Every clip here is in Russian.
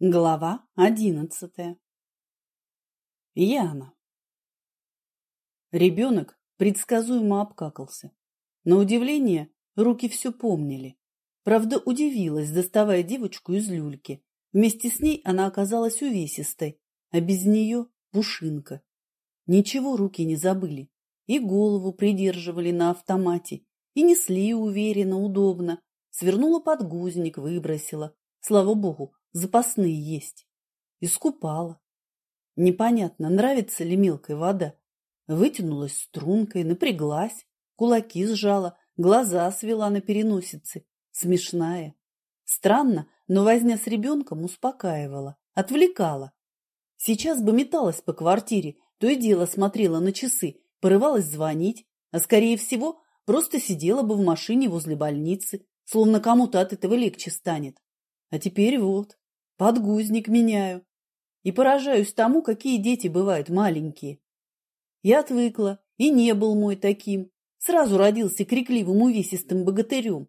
Глава 11. Яна. Ребенок предсказуемо обкакался. На удивление, руки все помнили. Правда, удивилась, доставая девочку из люльки. Вместе с ней она оказалась увесистой, а без нее пушинка. Ничего руки не забыли. И голову придерживали на автомате, и несли уверенно, удобно. Свернула подгузник, выбросила. Слава богу, запасные есть. Искупала. Непонятно, нравится ли мелкая вода. Вытянулась стрункой, напряглась, кулаки сжала, глаза свела на переносице. Смешная. Странно, но возня с ребенком успокаивала, отвлекала. Сейчас бы металась по квартире, то и дело смотрела на часы, порывалась звонить, а скорее всего просто сидела бы в машине возле больницы, словно кому-то от этого легче станет. А теперь вот, подгузник меняю и поражаюсь тому, какие дети бывают маленькие. Я отвыкла, и не был мой таким. Сразу родился крикливым увесистым богатырем.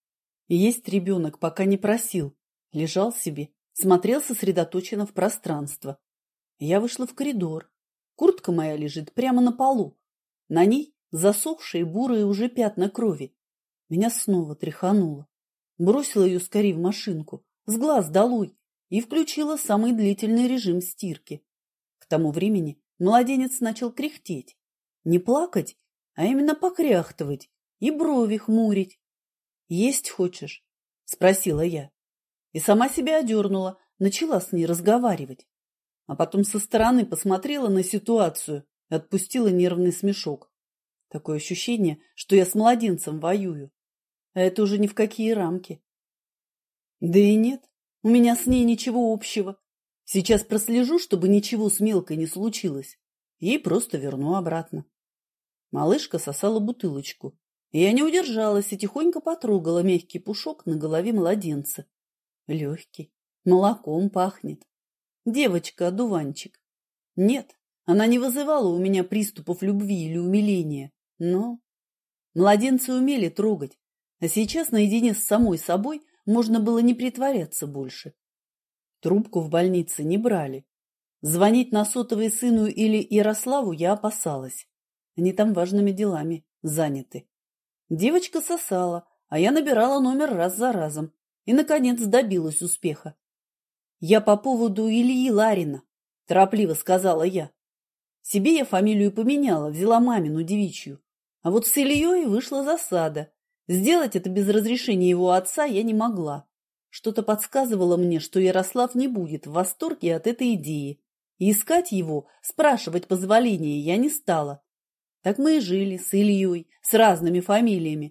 Есть ребенок пока не просил. Лежал себе, смотрел сосредоточенно в пространство. Я вышла в коридор. Куртка моя лежит прямо на полу. На ней засохшие бурые уже пятна крови. Меня снова тряхануло. Бросила ее скорее в машинку, с глаз долой, и включила самый длительный режим стирки. К тому времени младенец начал кряхтеть. Не плакать, а именно покряхтывать и брови хмурить. «Есть хочешь?» – спросила я. И сама себя одернула, начала с ней разговаривать. А потом со стороны посмотрела на ситуацию и отпустила нервный смешок. Такое ощущение, что я с младенцем воюю. А это уже ни в какие рамки. Да и нет, у меня с ней ничего общего. Сейчас прослежу, чтобы ничего с мелкой не случилось. Ей просто верну обратно. Малышка сосала бутылочку. И я не удержалась и тихонько потрогала мягкий пушок на голове младенца. Легкий, молоком пахнет. Девочка-одуванчик. Нет, она не вызывала у меня приступов любви или умиления. Но младенцы умели трогать. А сейчас наедине с самой собой можно было не притворяться больше. Трубку в больнице не брали. Звонить на сотовый сыну или Ярославу я опасалась. Они там важными делами заняты. Девочка сосала, а я набирала номер раз за разом. И, наконец, добилась успеха. «Я по поводу Ильи Ларина», – торопливо сказала я. Себе я фамилию поменяла, взяла мамину девичью. А вот с Ильей вышла засада. Сделать это без разрешения его отца я не могла. Что-то подсказывало мне, что Ярослав не будет в восторге от этой идеи. И искать его, спрашивать позволения я не стала. Так мы и жили с Ильей, с разными фамилиями.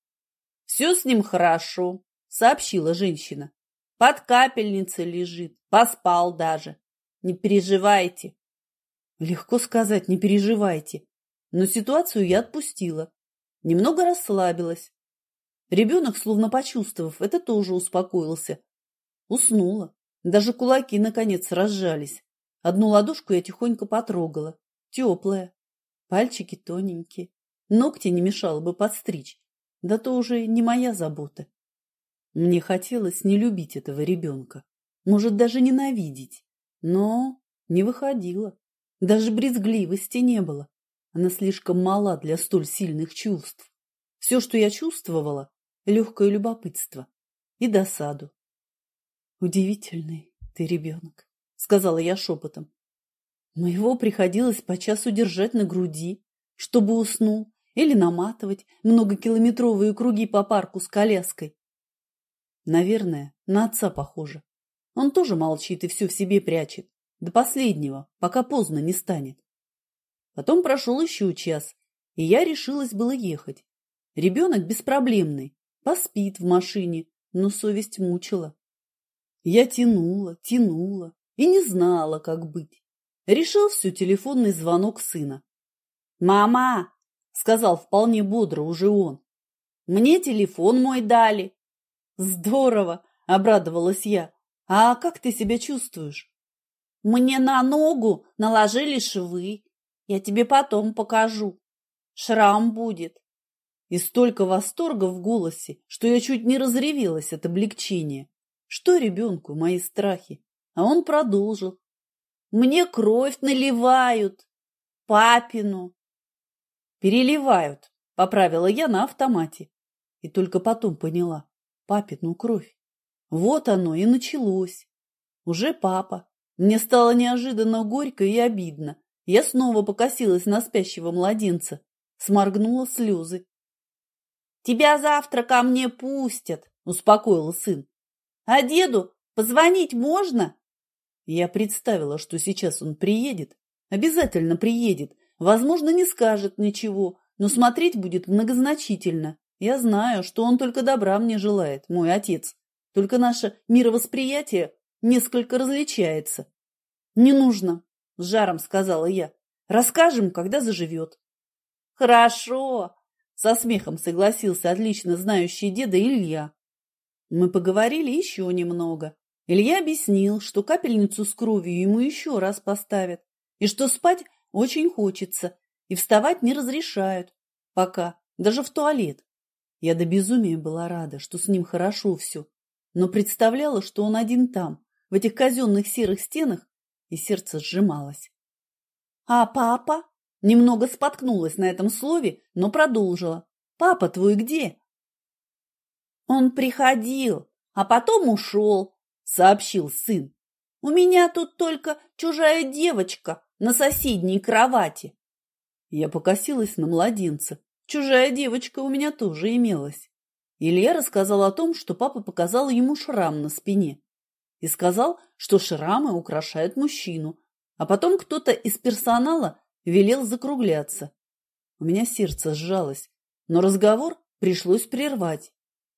«Все с ним хорошо», — сообщила женщина. «Под капельницей лежит, поспал даже. Не переживайте». Легко сказать, не переживайте. Но ситуацию я отпустила. Немного расслабилась. Ребенок, словно почувствовав, это тоже успокоился. Уснула. Даже кулаки, наконец, разжались. Одну ладошку я тихонько потрогала. Теплая. Пальчики тоненькие. Ногти не мешало бы подстричь. Да то уже не моя забота. Мне хотелось не любить этого ребенка. Может, даже ненавидеть. Но не выходило. Даже брезгливости не было. Она слишком мала для столь сильных чувств. Все, что я чувствовала, легкое любопытство и досаду. «Удивительный ты ребенок», — сказала я шепотом. Моего приходилось по часу держать на груди, чтобы уснул, или наматывать многокилометровые круги по парку с коляской. Наверное, на отца похоже. Он тоже молчит и все в себе прячет. До последнего, пока поздно не станет. Потом прошел еще час, и я решилась было ехать. Ребенок беспроблемный, поспит в машине, но совесть мучила. Я тянула и не знала, как быть. Решил все телефонный звонок сына. «Мама!» — сказал вполне бодро уже он. «Мне телефон мой дали». «Здорово!» — обрадовалась я. «А как ты себя чувствуешь?» «Мне на ногу наложили швы. Я тебе потом покажу. Шрам будет». И столько восторга в голосе, что я чуть не разревелась от облегчения. Что ребенку мои страхи? А он продолжил. Мне кровь наливают, папину. Переливают, поправила я на автомате. И только потом поняла. Папину кровь. Вот оно и началось. Уже папа. Мне стало неожиданно горько и обидно. Я снова покосилась на спящего младенца. Сморгнула слезы. «Тебя завтра ко мне пустят», – успокоил сын. «А деду позвонить можно?» Я представила, что сейчас он приедет. Обязательно приедет. Возможно, не скажет ничего, но смотреть будет многозначительно. Я знаю, что он только добра мне желает, мой отец. Только наше мировосприятие несколько различается. «Не нужно», – с жаром сказала я. «Расскажем, когда заживет». «Хорошо», – со смехом согласился отлично знающий деда Илья. Мы поговорили еще немного. Илья объяснил, что капельницу с кровью ему еще раз поставят, и что спать очень хочется, и вставать не разрешают. Пока, даже в туалет. Я до безумия была рада, что с ним хорошо все, но представляла, что он один там, в этих казенных серых стенах, и сердце сжималось. «А папа?» Немного споткнулась на этом слове, но продолжила. «Папа твой где?» «Он приходил, а потом ушел», — сообщил сын. «У меня тут только чужая девочка на соседней кровати». Я покосилась на младенца. Чужая девочка у меня тоже имелась. Илья рассказал о том, что папа показал ему шрам на спине. И сказал, что шрамы украшают мужчину. А потом кто-то из персонала велел закругляться. У меня сердце сжалось, но разговор пришлось прервать.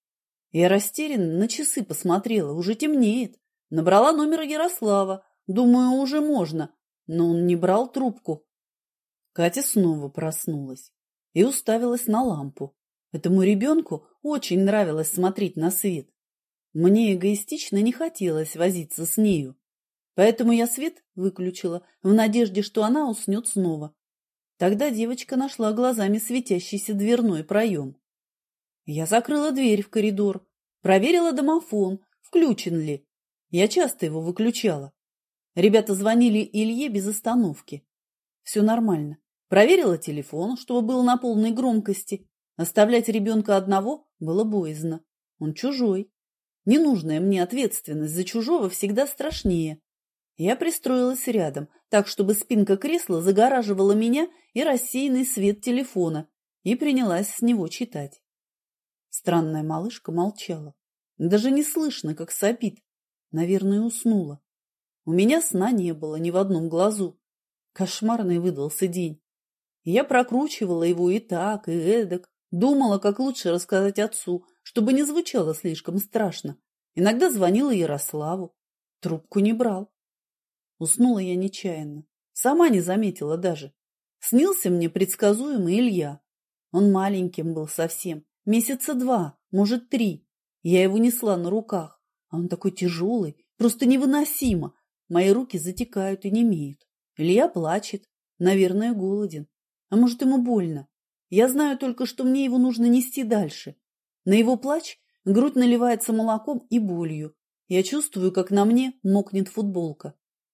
Я растерянно на часы посмотрела, уже темнеет. Набрала номер Ярослава, думаю, уже можно, но он не брал трубку. Катя снова проснулась и уставилась на лампу. Этому ребенку очень нравилось смотреть на свет. Мне эгоистично не хотелось возиться с нею, поэтому я свет выключила в надежде, что она уснет снова. Тогда девочка нашла глазами светящийся дверной проем. Я закрыла дверь в коридор, проверила домофон, включен ли. Я часто его выключала. Ребята звонили Илье без остановки. Все нормально. Проверила телефон, чтобы был на полной громкости. Оставлять ребенка одного было боязно. Он чужой. Ненужная мне ответственность за чужого всегда страшнее. Я пристроилась рядом, так, чтобы спинка кресла загораживала меня и рассеянный свет телефона, и принялась с него читать. Странная малышка молчала. Даже не слышно, как сопит. Наверное, уснула. У меня сна не было ни в одном глазу. Кошмарный выдался день. Я прокручивала его и так, и эдак. Думала, как лучше рассказать отцу, чтобы не звучало слишком страшно. Иногда звонила Ярославу. Трубку не брал. Уснула я нечаянно. Сама не заметила даже. Снился мне предсказуемый Илья. Он маленьким был совсем. Месяца 2, может 3. Я его несла на руках. А он такой тяжелый, просто невыносимо. Мои руки затекают и немеют. Илья плачет. Наверное, голоден. А может, ему больно. Я знаю только, что мне его нужно нести дальше. На его плач грудь наливается молоком и болью. Я чувствую, как на мне мокнет футболка.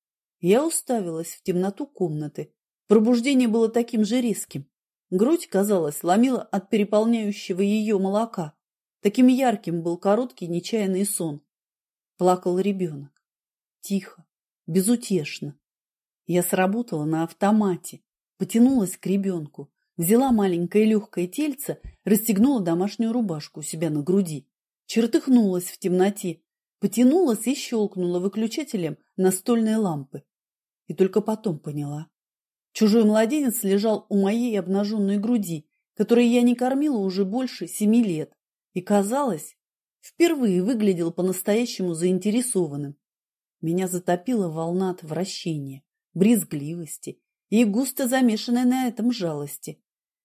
Я уставилась в темноту комнаты. Пробуждение было таким же резким. Грудь, казалось, ломила от переполняющего ее молока. Таким ярким был короткий нечаянный сон. Плакал ребенок. Тихо, безутешно. Я сработала на автомате. Потянулась к ребенку. Взяла маленькое легкое тельце, расстегнула домашнюю рубашку у себя на груди. Чертыхнулась в темноте. Потянулась и щелкнула выключателем настольной лампы. И только потом поняла. Чужой младенец лежал у моей обнаженной груди, которой я не кормила уже больше 7 лет. И, казалось, впервые выглядел по-настоящему заинтересованным. Меня затопила волна отвращения, брезгливости и густо замешанной на этом жалости.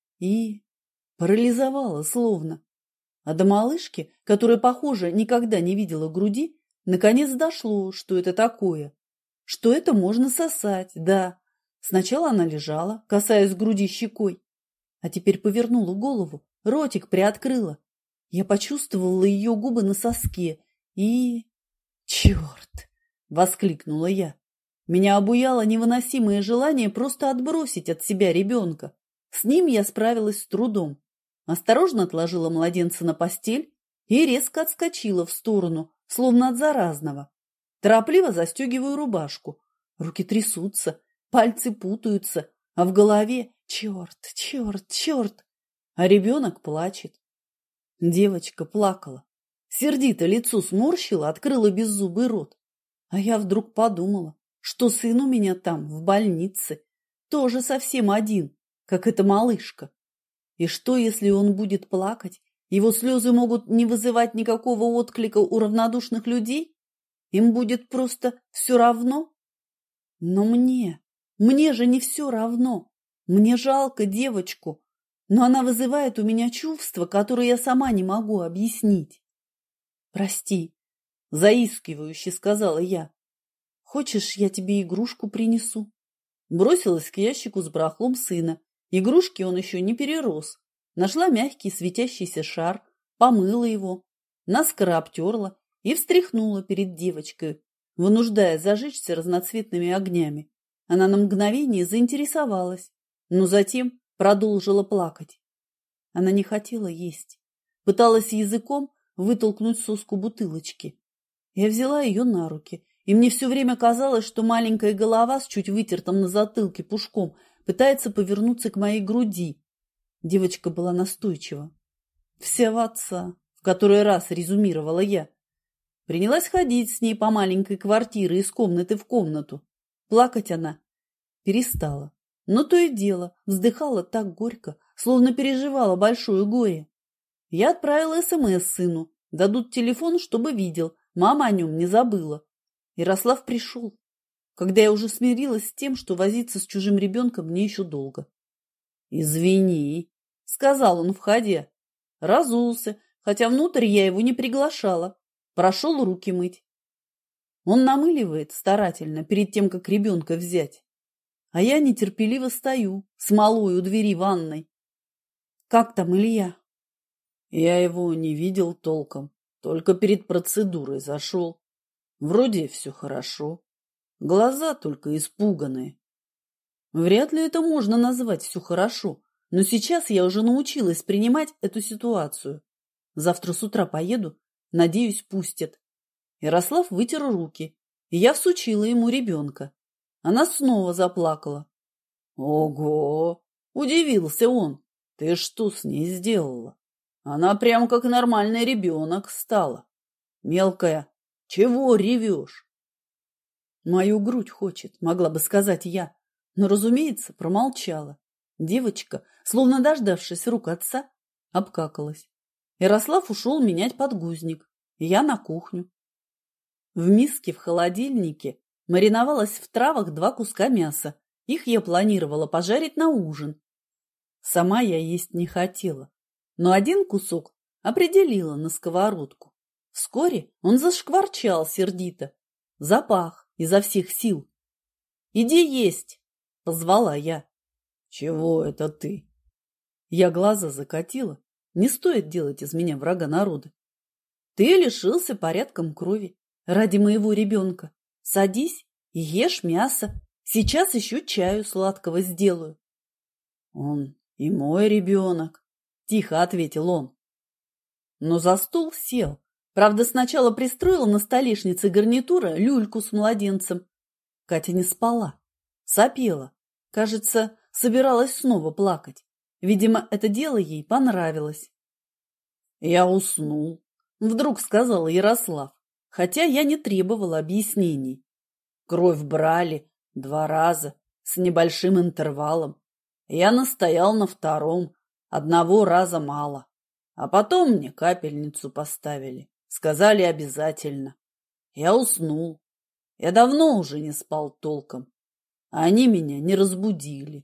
И парализовала словно. А до малышки, которая, похоже, никогда не видела груди, наконец дошло, что это такое. Что это можно сосать, да. Сначала она лежала, касаясь груди щекой, а теперь повернула голову, ротик приоткрыла. Я почувствовала ее губы на соске и... Черт! – воскликнула я. Меня обуяло невыносимое желание просто отбросить от себя ребенка. С ним я справилась с трудом. Осторожно отложила младенца на постель и резко отскочила в сторону, словно от заразного. Торопливо застегиваю рубашку. Руки трясутся, пальцы путаются, а в голове черт, черт, черт. А ребенок плачет. Девочка плакала. Сердито лицо сморщила, открыла беззубый рот. А я вдруг подумала, что сын у меня там, в больнице, тоже совсем один, как эта малышка. И что, если он будет плакать? Его слезы могут не вызывать никакого отклика у равнодушных людей? Им будет просто все равно? Но мне же не все равно. Мне жалко девочку, но она вызывает у меня чувства, которые я сама не могу объяснить. «Прости», — заискивающе сказала я. «Хочешь, я тебе игрушку принесу?» Бросилась к ящику с барахлом сына. Игрушки он еще не перерос. Нашла мягкий светящийся шар, помыла его, наскоро обтерла и встряхнула перед девочкой, вынуждая зажечься разноцветными огнями. Она на мгновение заинтересовалась, но затем продолжила плакать. Она не хотела есть. Пыталась языком вытолкнуть соску бутылочки. Я взяла ее на руки, и мне все время казалось, что маленькая голова с чуть вытертым на затылке пушком пытается повернуться к моей груди. Девочка была настойчива. Вся в отца, в который раз резюмировала я. Принялась ходить с ней по маленькой квартире из комнаты в комнату. Плакать она перестала, но то и дело вздыхала так горько, словно переживала большое горе. Я отправила СМС сыну, дадут телефон, чтобы видел, мама о нем не забыла. Ярослав пришел, когда я уже смирилась с тем, что возиться с чужим ребенком мне еще долго. «Извини», — сказал он, входя. Разулся, хотя внутрь я его не приглашала. Прошел руки мыть. Он намыливает старательно перед тем, как ребенка взять. А я нетерпеливо стою, смолой у двери ванной. «Как там Илья?» Я его не видел толком, только перед процедурой зашел. Вроде все хорошо. Глаза только испуганные. Вряд ли это можно назвать все хорошо, но сейчас я уже научилась принимать эту ситуацию. Завтра с утра поеду, надеюсь, пустят. Ярослав вытер руки, и я всучила ему ребенка. Она снова заплакала. «Ого!» – удивился он. «Ты что с ней сделала? Она прям как нормальный ребенок стала. Мелкая, чего ревешь?» «Мою грудь хочет», могла бы сказать я, но, разумеется, промолчала. Девочка, словно дождавшись рук отца, обкакалась. Ярослав ушел менять подгузник, и я на кухню. В миске в холодильнике мариновалось в травах 2 куска мяса. Их я планировала пожарить на ужин. Сама я есть не хотела, но один кусок определила на сковородку. Вскоре он зашкварчал сердито, запах изо всех сил. «Иди есть!» – позвала я. «Чего это ты?» Я глаза закатила. Не стоит делать из меня врага народа. «Ты лишился порядком крови ради моего ребенка. Садись и ешь мясо. Сейчас еще чаю сладкого сделаю». «Он и мой ребенок», – тихо ответил он. Но за стол сел. Правда, сначала пристроила на столешнице гарнитура люльку с младенцем. Катя не спала, сопела. Кажется, собиралась снова плакать. Видимо, это дело ей понравилось. «Я уснул», – вдруг сказал Ярослав, хотя я не требовала объяснений. Кровь брали 2 раза, с небольшим интервалом. Я настоял на 2-м, 1 раза мало. А потом мне капельницу поставили. Сказали обязательно. Я уснул. Я давно уже не спал толком. А они меня не разбудили.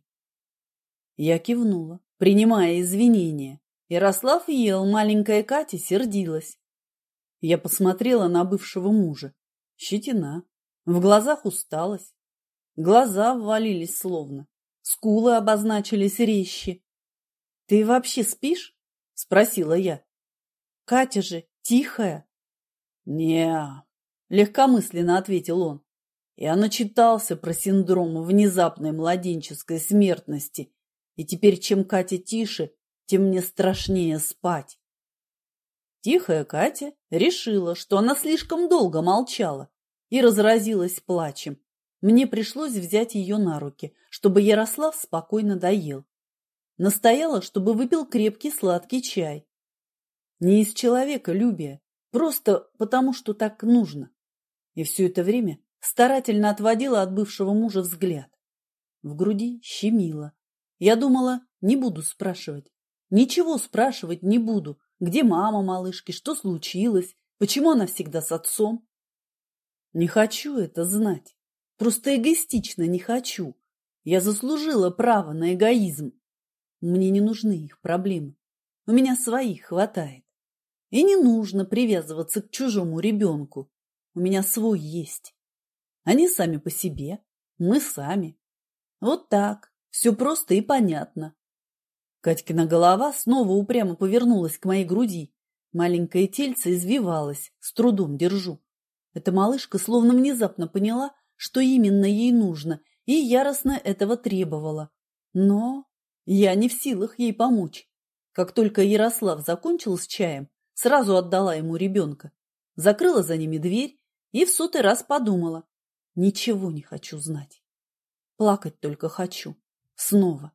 Я кивнула, принимая извинения. Ярослав ел, маленькая Катя сердилась. Я посмотрела на бывшего мужа. Щетина. В глазах усталость. Глаза ввалились словно. Скулы обозначились резче. «Ты вообще спишь?» – спросила я. «Катя же тихая». «Не-а», – легкомысленно ответил он. Я начитался про синдром внезапной младенческой смертности, и теперь чем Катя тише, тем мне страшнее спать. Тихая Катя решила, что она слишком долго молчала, и разразилась плачем. Мне пришлось взять ее на руки, чтобы Ярослав спокойно доел. Настояла, чтобы выпил крепкий сладкий чай. Не из человеколюбия, просто потому, что так нужно. И все это время старательно отводила от бывшего мужа взгляд. В груди щемило. Я думала, не буду спрашивать. Ничего спрашивать не буду. Где мама малышки, что случилось, почему она всегда с отцом? Не хочу это знать. Просто эгоистично не хочу. Я заслужила право на эгоизм. Мне не нужны их проблемы. У меня своих хватает. И не нужно привязываться к чужому ребенку. У меня свой есть. Они сами по себе, мы сами. Вот так. Все просто и понятно. Катькина голова снова упрямо повернулась к моей груди. Маленькое тельце извивалось, с трудом держу. Эта малышка словно внезапно поняла, что именно ей нужно, и яростно этого требовала. Но я не в силах ей помочь. Как только Ярослав закончил с чаем, сразу отдала ему ребенка. Закрыла за ними дверь и в 100-й раз подумала. Ничего не хочу знать. Плакать только хочу. Снова.